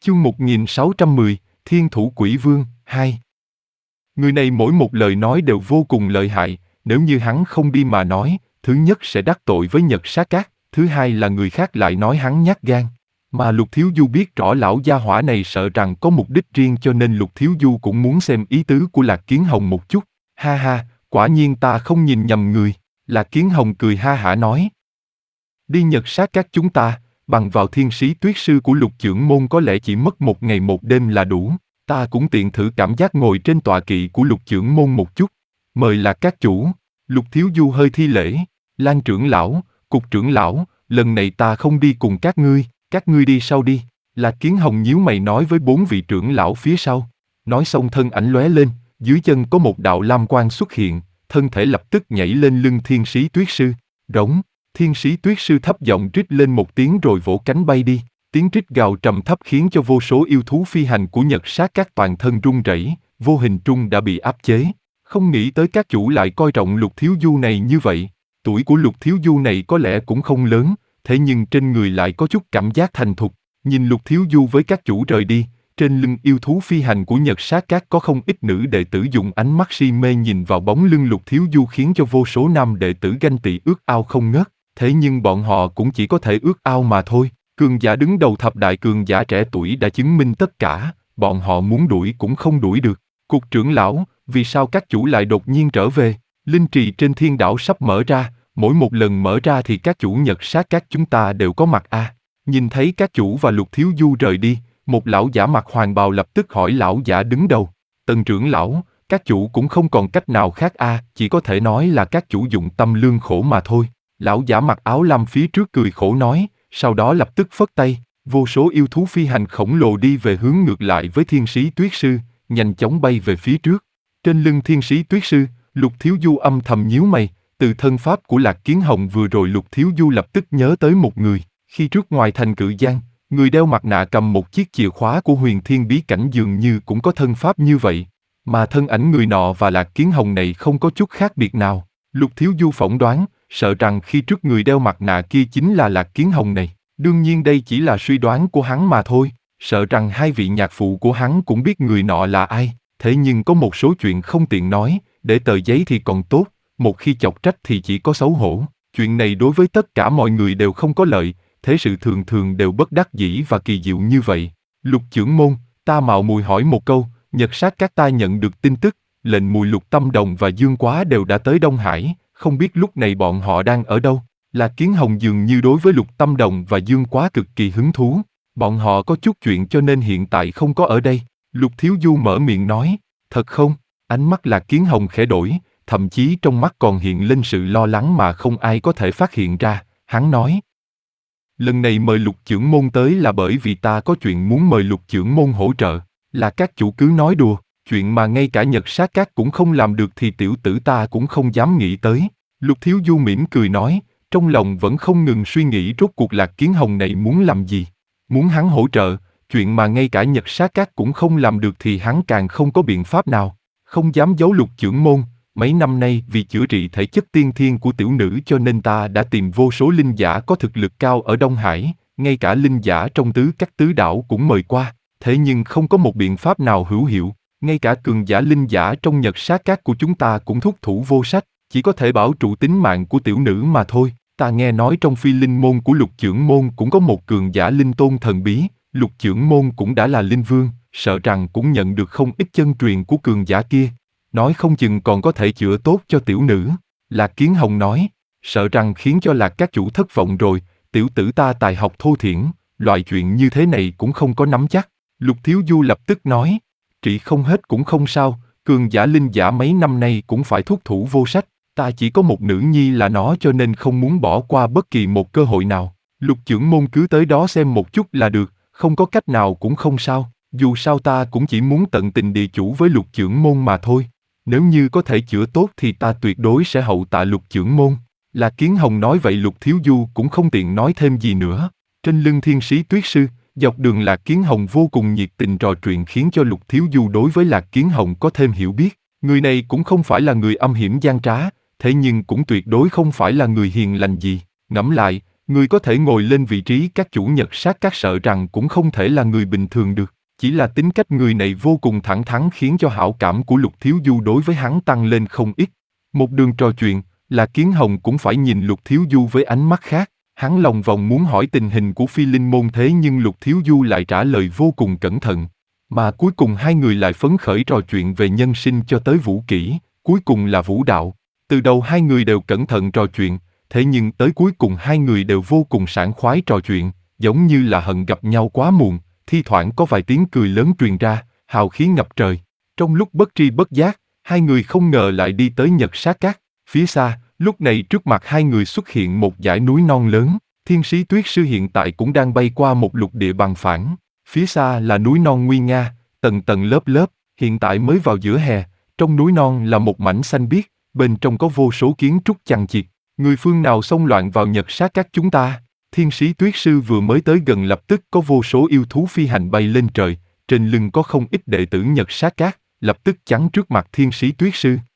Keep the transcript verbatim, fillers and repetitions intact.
Chương một nghìn sáu trăm mười, Thiên Thủ Quỷ Vương, hai. Người này mỗi một lời nói đều vô cùng lợi hại, nếu như hắn không đi mà nói, thứ nhất sẽ đắc tội với Nhật Sát Các, thứ hai là người khác lại nói hắn nhát gan. Mà Lục Thiếu Du biết rõ lão gia hỏa này sợ rằng có mục đích riêng cho nên Lục Thiếu Du cũng muốn xem ý tứ của Lạc Kiến Hồng một chút. Ha ha, quả nhiên ta không nhìn nhầm người. Lạc Kiến Hồng cười ha hả nói. Đi Nhật Sát Các chúng ta, bằng vào thiên sĩ tuyết sư của Lục Chưởng Môn có lẽ chỉ mất một ngày một đêm là đủ. Ta cũng tiện thử cảm giác ngồi trên tọa kỵ của Lục Chưởng Môn một chút. Mời Lạc các chủ. Lục Thiếu Du hơi thi lễ. Lan trưởng lão, cục trưởng lão, lần này ta không đi cùng các ngươi, các ngươi đi sau đi. Lạc Kiến Hồng nhíu mày nói với bốn vị trưởng lão phía sau. Nói xong thân ảnh lóe lên, dưới chân có một đạo lam quang xuất hiện, thân thể lập tức nhảy lên lưng thiên sĩ tuyết sư. Rống, thiên sĩ tuyết sư thấp giọng rít lên một tiếng rồi vỗ cánh bay đi. Tiếng rít gào trầm thấp khiến cho vô số yêu thú phi hành của Nhật Sát Các toàn thân run rẩy, vô hình trung đã bị áp chế. Không nghĩ tới các chủ lại coi trọng Lục Thiếu Du này như vậy. Tuổi của Lục Thiếu Du này có lẽ cũng không lớn, thế nhưng trên người lại có chút cảm giác thành thục. Nhìn Lục Thiếu Du với các chủ rời đi, trên lưng yêu thú phi hành của Nhật Sát Các có không ít nữ đệ tử dùng ánh mắt si mê nhìn vào bóng lưng Lục Thiếu Du khiến cho vô số nam đệ tử ganh tị ước ao không ngớt. Thế nhưng bọn họ cũng chỉ có thể ước ao mà thôi. Cường giả đứng đầu thập đại cường giả trẻ tuổi đã chứng minh tất cả, bọn họ muốn đuổi cũng không đuổi được. Cục trưởng lão, vì sao các chủ lại đột nhiên trở về? Linh trì trên thiên đảo sắp mở ra, mỗi một lần mở ra thì các chủ Nhật Sát Các chúng ta đều có mặt à. Nhìn thấy các chủ và Lục Thiếu Du rời đi, một lão giả mặc hoàng bào lập tức hỏi lão giả đứng đầu. Tần trưởng lão, các chủ cũng không còn cách nào khác à, chỉ có thể nói là các chủ dụng tâm lương khổ mà thôi. Lão giả mặc áo lam phía trước cười khổ nói. Sau đó lập tức phất tay, vô số yêu thú phi hành khổng lồ đi về hướng ngược lại với thiên sĩ tuyết sư, nhanh chóng bay về phía trước. Trên lưng thiên sĩ tuyết sư, Lục Thiếu Du âm thầm nhíu mày, từ thân pháp của Lạc Kiến Hồng vừa rồi Lục Thiếu Du lập tức nhớ tới một người. Khi trước ngoài thành Cự Giang, người đeo mặt nạ cầm một chiếc chìa khóa của Huyền Thiên Bí Cảnh dường như cũng có thân pháp như vậy. Mà thân ảnh người nọ và Lạc Kiến Hồng này không có chút khác biệt nào. Lục Thiếu Du phỏng đoán, sợ rằng khi trước người đeo mặt nạ kia chính là Lạc Kiến Hồng này. Đương nhiên đây chỉ là suy đoán của hắn mà thôi, sợ rằng hai vị nhạc phụ của hắn cũng biết người nọ là ai, thế nhưng có một số chuyện không tiện nói, để tờ giấy thì còn tốt, một khi chọc trách thì chỉ có xấu hổ. Chuyện này đối với tất cả mọi người đều không có lợi, thế sự thường thường đều bất đắc dĩ và kỳ diệu như vậy. Lục Chưởng Môn, ta mạo muội hỏi một câu, Nhật Sát Các ta nhận được tin tức, lệnh mùi Lục Tâm Đồng và Dương Quá đều đã tới Đông Hải. Không biết lúc này bọn họ đang ở đâu? Lạc Kiến Hồng dường như đối với Lục Tâm Đồng và Dương Quá cực kỳ hứng thú. Bọn họ có chút chuyện cho nên hiện tại không có ở đây. Lục Thiếu Du mở miệng nói, thật không? Ánh mắt Lạc Kiến Hồng khẽ đổi, thậm chí trong mắt còn hiện lên sự lo lắng mà không ai có thể phát hiện ra. Hắn nói, lần này mời Lục Chưởng Môn tới là bởi vì ta có chuyện muốn mời Lục Chưởng Môn hỗ trợ. Là các chủ cứ nói đùa. Chuyện mà ngay cả Nhật Sát Các cũng không làm được thì tiểu tử ta cũng không dám nghĩ tới. Lục Thiếu Du mỉm cười nói, trong lòng vẫn không ngừng suy nghĩ rốt cuộc Lạc Kiến Hồng này muốn làm gì. Muốn hắn hỗ trợ, chuyện mà ngay cả Nhật Sát Các cũng không làm được thì hắn càng không có biện pháp nào. Không dám giấu Lục Chưởng Môn, mấy năm nay vì chữa trị thể chất tiên thiên của tiểu nữ cho nên ta đã tìm vô số linh giả có thực lực cao ở Đông Hải, ngay cả linh giả trong tứ các tứ đảo cũng mời qua, thế nhưng không có một biện pháp nào hữu hiệu. Ngay cả cường giả linh giả trong Nhật Sát Các của chúng ta cũng thúc thủ vô sách, chỉ có thể bảo trụ tính mạng của tiểu nữ mà thôi. Ta nghe nói trong phi linh môn của Lục Chưởng Môn cũng có một cường giả linh tôn thần bí, Lục Chưởng Môn cũng đã là linh vương, sợ rằng cũng nhận được không ít chân truyền của cường giả kia. Nói không chừng còn có thể chữa tốt cho tiểu nữ. Lạc Kiến Hồng nói, sợ rằng khiến cho Lạc các chủ thất vọng rồi, tiểu tử ta tài học thô thiển, loại chuyện như thế này cũng không có nắm chắc. Lục Thiếu Du lập tức nói, trị không hết cũng không sao, cường giả linh giả mấy năm nay cũng phải thúc thủ vô sách, ta chỉ có một nữ nhi là nó cho nên không muốn bỏ qua bất kỳ một cơ hội nào. Lục Chưởng Môn cứ tới đó xem một chút là được, không có cách nào cũng không sao, dù sao ta cũng chỉ muốn tận tình địa chủ với Lục Chưởng Môn mà thôi. Nếu như có thể chữa tốt thì ta tuyệt đối sẽ hậu tạ Lục Chưởng Môn. Lạc Kiến Hồng nói vậy Lục Thiếu Du cũng không tiện nói thêm gì nữa. Trên lưng thiên sĩ tuyết sư, dọc đường Lạc Kiến Hồng vô cùng nhiệt tình trò chuyện khiến cho Lục Thiếu Du đối với Lạc Kiến Hồng có thêm hiểu biết. Người này cũng không phải là người âm hiểm gian trá, thế nhưng cũng tuyệt đối không phải là người hiền lành gì. Ngẫm lại, Người có thể ngồi lên vị trí các chủ Nhật sát các sợ rằng cũng không thể là người bình thường được. Chỉ là tính cách người này vô cùng thẳng thắn khiến cho hảo cảm của Lục Thiếu Du đối với hắn tăng lên không ít. Một đường trò chuyện, là Kiến Hồng cũng phải nhìn Lục Thiếu Du với ánh mắt khác. Hắn lòng vòng muốn hỏi tình hình của Phi Linh Môn thế nhưng Lục Thiếu Du lại trả lời vô cùng cẩn thận. Mà cuối cùng hai người lại phấn khởi trò chuyện về nhân sinh cho tới vũ kỹ, cuối cùng là vũ đạo. Từ đầu hai người đều cẩn thận trò chuyện, thế nhưng tới cuối cùng hai người đều vô cùng sảng khoái trò chuyện, giống như là hận gặp nhau quá muộn, thi thoảng có vài tiếng cười lớn truyền ra, hào khí ngập trời. Trong lúc bất tri bất giác, hai người không ngờ lại đi tới Nhật Sát Các. Phía xa, lúc này trước mặt hai người xuất hiện một dãy núi non lớn, Thiên Sĩ Tuyết Sư hiện tại cũng đang bay qua một lục địa bằng phẳng. Phía xa là núi non nguy nga, tầng tầng lớp lớp, hiện tại mới vào giữa hè, trong núi non là một mảnh xanh biếc, bên trong có vô số kiến trúc chằng chịt. Người phương nào xông loạn vào Nhật Sát Các chúng ta? Thiên Sĩ Tuyết Sư vừa mới tới gần lập tức có vô số yêu thú phi hành bay lên trời, trên lưng có không ít đệ tử Nhật Sát Các, lập tức chắn trước mặt Thiên Sĩ Tuyết Sư.